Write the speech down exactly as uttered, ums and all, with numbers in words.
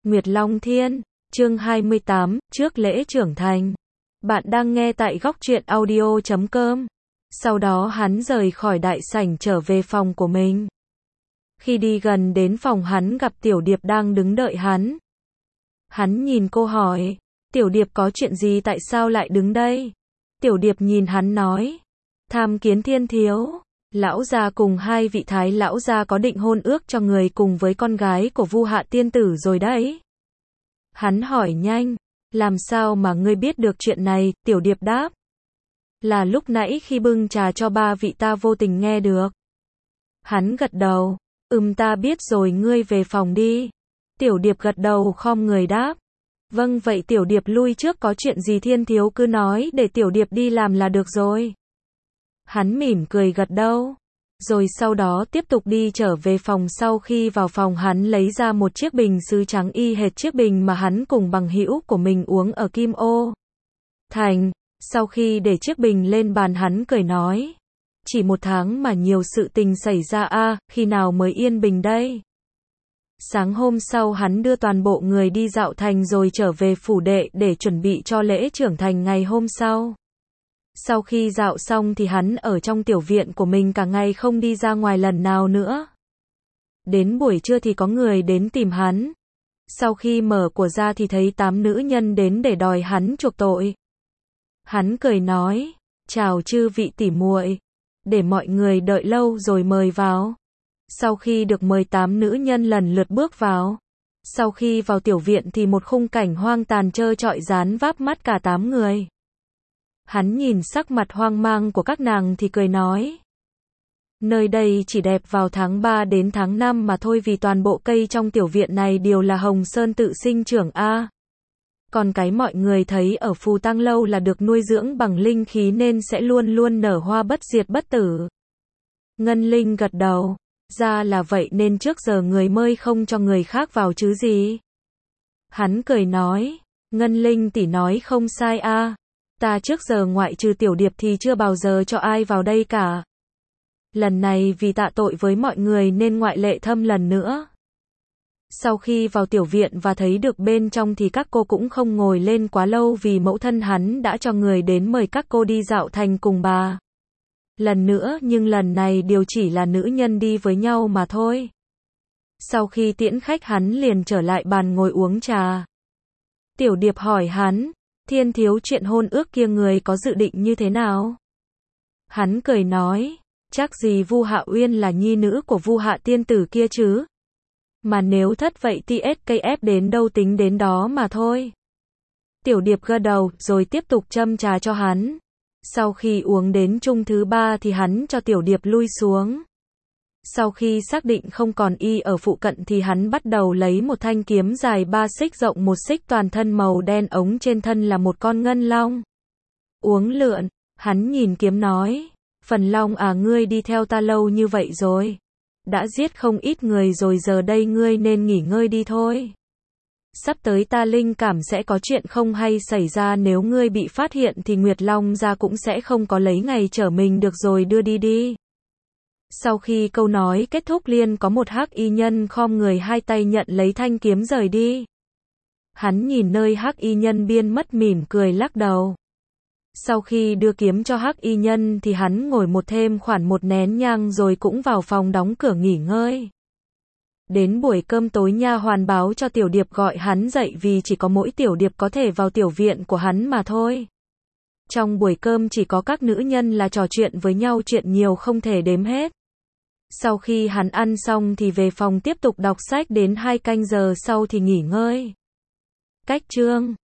Nguyệt Long Thiên, chương hai mươi tám, trước lễ trưởng thành. Bạn đang nghe tại góc truyện audio chấm com. Sau đó hắn rời khỏi đại sảnh trở về phòng của mình. Khi đi gần đến phòng hắn gặp Tiểu Điệp đang đứng đợi hắn. Hắn nhìn cô hỏi, Tiểu Điệp có chuyện gì, tại sao lại đứng đây? Tiểu Điệp nhìn hắn nói, tham kiến thiên thiếu. Lão gia cùng hai vị thái lão gia có định hôn ước cho người cùng với con gái của Vu Hạ tiên tử rồi đấy. Hắn hỏi nhanh, làm sao mà ngươi biết được chuyện này? Tiểu Điệp đáp, là lúc nãy khi bưng trà cho ba vị ta vô tình nghe được. Hắn gật đầu, ừm ta biết rồi, ngươi về phòng đi. Tiểu Điệp gật đầu khom người đáp, vâng vậy Tiểu Điệp lui trước, có chuyện gì thiên thiếu cứ nói để Tiểu Điệp đi làm là được rồi. Hắn mỉm cười gật đầu, rồi sau đó tiếp tục đi trở về phòng. Sau khi vào phòng hắn lấy ra một chiếc bình sứ trắng y hệt chiếc bình mà hắn cùng bằng hữu của mình uống ở Kim Ô Thành. Sau khi để chiếc bình lên bàn hắn cười nói, chỉ một tháng mà nhiều sự tình xảy ra a, à, khi nào mới yên bình đây? Sáng hôm sau hắn đưa toàn bộ người đi dạo thành rồi trở về phủ đệ để chuẩn bị cho lễ trưởng thành ngày hôm sau. Sau khi dạo xong thì hắn ở trong tiểu viện của mình cả ngày không đi ra ngoài lần nào nữa. Đến buổi trưa thì có người đến tìm hắn. Sau khi mở của ra thì thấy tám nữ nhân đến để đòi hắn chuộc tội. Hắn cười nói, chào chư vị tỷ muội, để mọi người đợi lâu rồi mời vào. Sau khi được mời, tám nữ nhân lần lượt bước vào. Sau khi vào tiểu viện thì một khung cảnh hoang tàn trơ trọi dán váp mắt cả tám người. Hắn nhìn sắc mặt hoang mang của các nàng thì cười nói, nơi đây chỉ đẹp vào tháng ba đến tháng năm mà thôi, vì toàn bộ cây trong tiểu viện này đều là hồng sơn tự sinh trưởng a. À. Còn cái mọi người thấy ở Phù Tăng Lâu là được nuôi dưỡng bằng linh khí nên sẽ luôn luôn nở hoa bất diệt bất tử. Ngân Linh gật đầu, ra là vậy nên trước giờ người mời không cho người khác vào chứ gì. Hắn cười nói, Ngân Linh tỷ nói không sai a. À. Ta trước giờ ngoại trừ Tiểu Điệp thì chưa bao giờ cho ai vào đây cả. Lần này vì tạ tội với mọi người nên ngoại lệ thâm lần nữa. Sau khi vào tiểu viện và thấy được bên trong thì các cô cũng không ngồi lên quá lâu vì mẫu thân hắn đã cho người đến mời các cô đi dạo thành cùng bà. Lần nữa, nhưng lần này đều chỉ là nữ nhân đi với nhau mà thôi. Sau khi tiễn khách hắn liền trở lại bàn ngồi uống trà. Tiểu Điệp hỏi hắn, thiên thiếu, chuyện hôn ước kia người có dự định như thế nào? Hắn cười nói, chắc gì Vu Hạ Uyên là nhi nữ của Vu Hạ tiên tử kia chứ. Mà nếu thất vậy thì ét ca ép đến đâu tính đến đó mà thôi. Tiểu Điệp gật đầu, rồi tiếp tục châm trà cho hắn. Sau khi uống đến chung thứ ba thì hắn cho Tiểu Điệp lui xuống. Sau khi xác định không còn y ở phụ cận thì hắn bắt đầu lấy một thanh kiếm dài ba xích rộng một xích, toàn thân màu đen, ống trên thân là một con ngân long. Uống lượn, hắn nhìn kiếm nói, Phần Long à, ngươi đi theo ta lâu như vậy rồi. Đã giết không ít người rồi, giờ đây ngươi nên nghỉ ngơi đi thôi. Sắp tới ta linh cảm sẽ có chuyện không hay xảy ra, nếu ngươi bị phát hiện thì Nguyệt Long gia cũng sẽ không có lấy ngày trở mình được rồi, đưa đi đi. Sau khi câu nói kết thúc liền có một hắc y nhân khom người hai tay nhận lấy thanh kiếm rời đi. Hắn nhìn nơi hắc y nhân biên mất mỉm cười lắc đầu. Sau khi đưa kiếm cho hắc y nhân thì hắn ngồi một thêm khoảng một nén nhang rồi cũng vào phòng đóng cửa nghỉ ngơi. Đến buổi cơm tối nha hoàn báo cho Tiểu Điệp gọi hắn dậy vì chỉ có mỗi Tiểu Điệp có thể vào tiểu viện của hắn mà thôi. Trong buổi cơm chỉ có các nữ nhân là trò chuyện với nhau, chuyện nhiều không thể đếm hết. Sau khi hắn ăn xong thì về phòng tiếp tục đọc sách đến hai canh giờ sau thì nghỉ ngơi. Cách chương